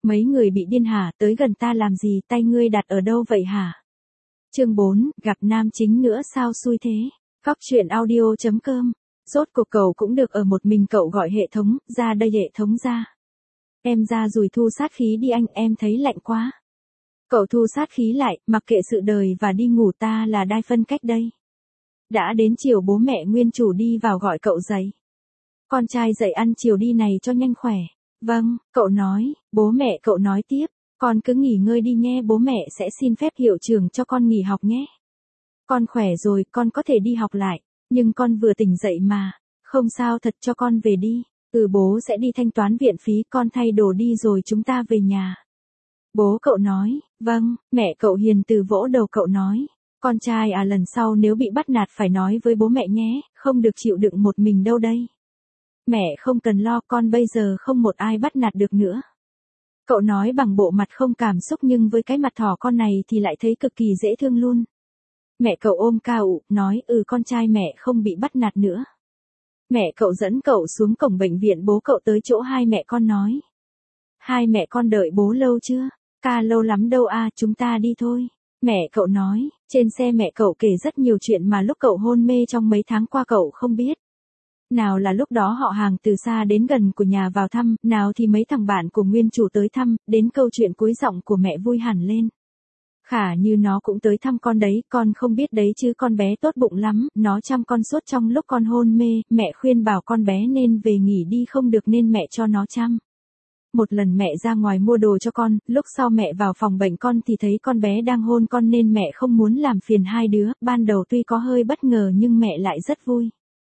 Mấy người bị điên hả, tới gần ta làm gì, tay ngươi đặt ở đâu vậy hả? Chương 4, gặp nam chính nữa sao xui thế? Góc truyện audio.com. Rốt cuộc cậu cũng được ở một mình, cậu gọi hệ thống, ra đây hệ thống ra. Em ra rồi thu sát khí đi anh, em thấy lạnh quá. Cậu thu sát khí lại, mặc kệ sự đời và đi ngủ, ta là đai phân cách đây. Đã đến chiều bố mẹ nguyên chủ đi vào gọi cậu dậy. Con trai dậy ăn chiều đi này cho nhanh khỏe. Vâng, cậu nói, bố mẹ cậu nói tiếp, con cứ nghỉ ngơi đi nhé, bố mẹ sẽ xin phép hiệu trưởng cho con nghỉ học nhé. Con khỏe rồi, con có thể đi học lại, nhưng con vừa tỉnh dậy mà, không sao thật, cho con về đi. Bố sẽ đi thanh toán viện phí, con thay đồ đi rồi chúng ta về nhà. Bố cậu nói, vâng, mẹ cậu hiền từ vỗ đầu cậu nói, con trai à, lần sau nếu bị bắt nạt phải nói với bố mẹ nhé, không được chịu đựng một mình đâu đây. Mẹ không cần lo, con bây giờ không một ai bắt nạt được nữa. Cậu nói bằng bộ mặt không cảm xúc, nhưng với cái mặt thỏ con này thì lại thấy cực kỳ dễ thương luôn. Mẹ cậu ôm cậu, nói con trai mẹ không bị bắt nạt nữa. Mẹ cậu dẫn cậu xuống cổng bệnh viện, bố cậu tới chỗ hai mẹ con nói. Hai mẹ con đợi bố lâu chưa? Ca lâu lắm đâu à, chúng ta đi thôi. Mẹ cậu nói, trên xe mẹ cậu kể rất nhiều chuyện mà lúc cậu hôn mê trong mấy tháng qua cậu không biết. Nào là lúc đó họ hàng từ xa đến gần của nhà vào thăm, nào thì mấy thằng bạn của nguyên chủ tới thăm, đến câu chuyện cuối giọng của mẹ vui hẳn lên. Khả như nó cũng tới thăm con đấy, con không biết đấy chứ, con bé tốt bụng lắm, nó chăm con suốt trong lúc con hôn mê, mẹ khuyên bảo con bé nên về nghỉ đi không được nên mẹ cho nó chăm. Một lần mẹ ra ngoài mua đồ cho con, lúc sau mẹ vào phòng bệnh con thì thấy con bé đang hôn con nên mẹ không muốn làm phiền hai đứa, ban đầu tuy có hơi bất ngờ nhưng mẹ lại rất vui.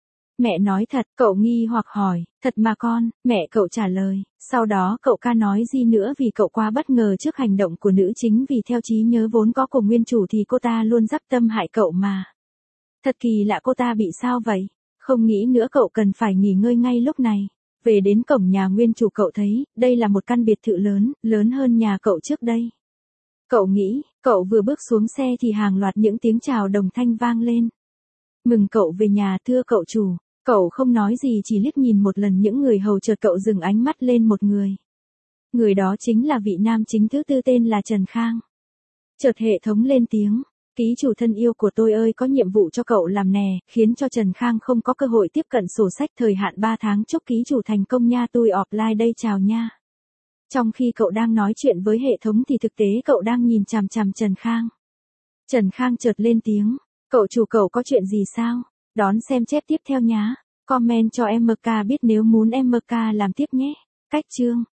Mẹ nói thật, cậu nghi hoặc hỏi, thật mà con, mẹ cậu trả lời, sau đó cậu ca nói gì nữa vì cậu quá bất ngờ trước hành động của nữ chính, vì theo trí nhớ vốn có của nguyên chủ thì cô ta luôn dắp tâm hại cậu mà. Thật kỳ lạ, cô ta bị sao vậy? Không nghĩ nữa, cậu cần phải nghỉ ngơi ngay lúc này. Về đến cổng nhà nguyên chủ cậu thấy, đây là một căn biệt thự lớn, lớn hơn nhà cậu trước đây. Cậu nghĩ, cậu vừa bước xuống xe thì hàng loạt những tiếng chào đồng thanh vang lên. Mừng cậu về nhà, thưa cậu chủ. Cậu không nói gì, chỉ liếc nhìn một lần những người hầu, chợt cậu dừng ánh mắt lên một người. Người đó chính là vị nam chính thứ tư tên là Trần Khang. Chợt hệ thống lên tiếng, ký chủ thân yêu của tôi ơi, có nhiệm vụ cho cậu làm nè, khiến cho Trần Khang không có cơ hội tiếp cận sổ sách thời hạn 3 tháng, chúc ký chủ thành công nha, tôi offline đây, chào nha. Trong khi cậu đang nói chuyện với hệ thống thì thực tế cậu đang nhìn chằm chằm Trần Khang. Trần Khang chợt lên tiếng, cậu chủ, cậu có chuyện gì sao? Đón xem chép tiếp theo nhá. Comment cho MK biết nếu muốn MK làm tiếp nhé. Cách chương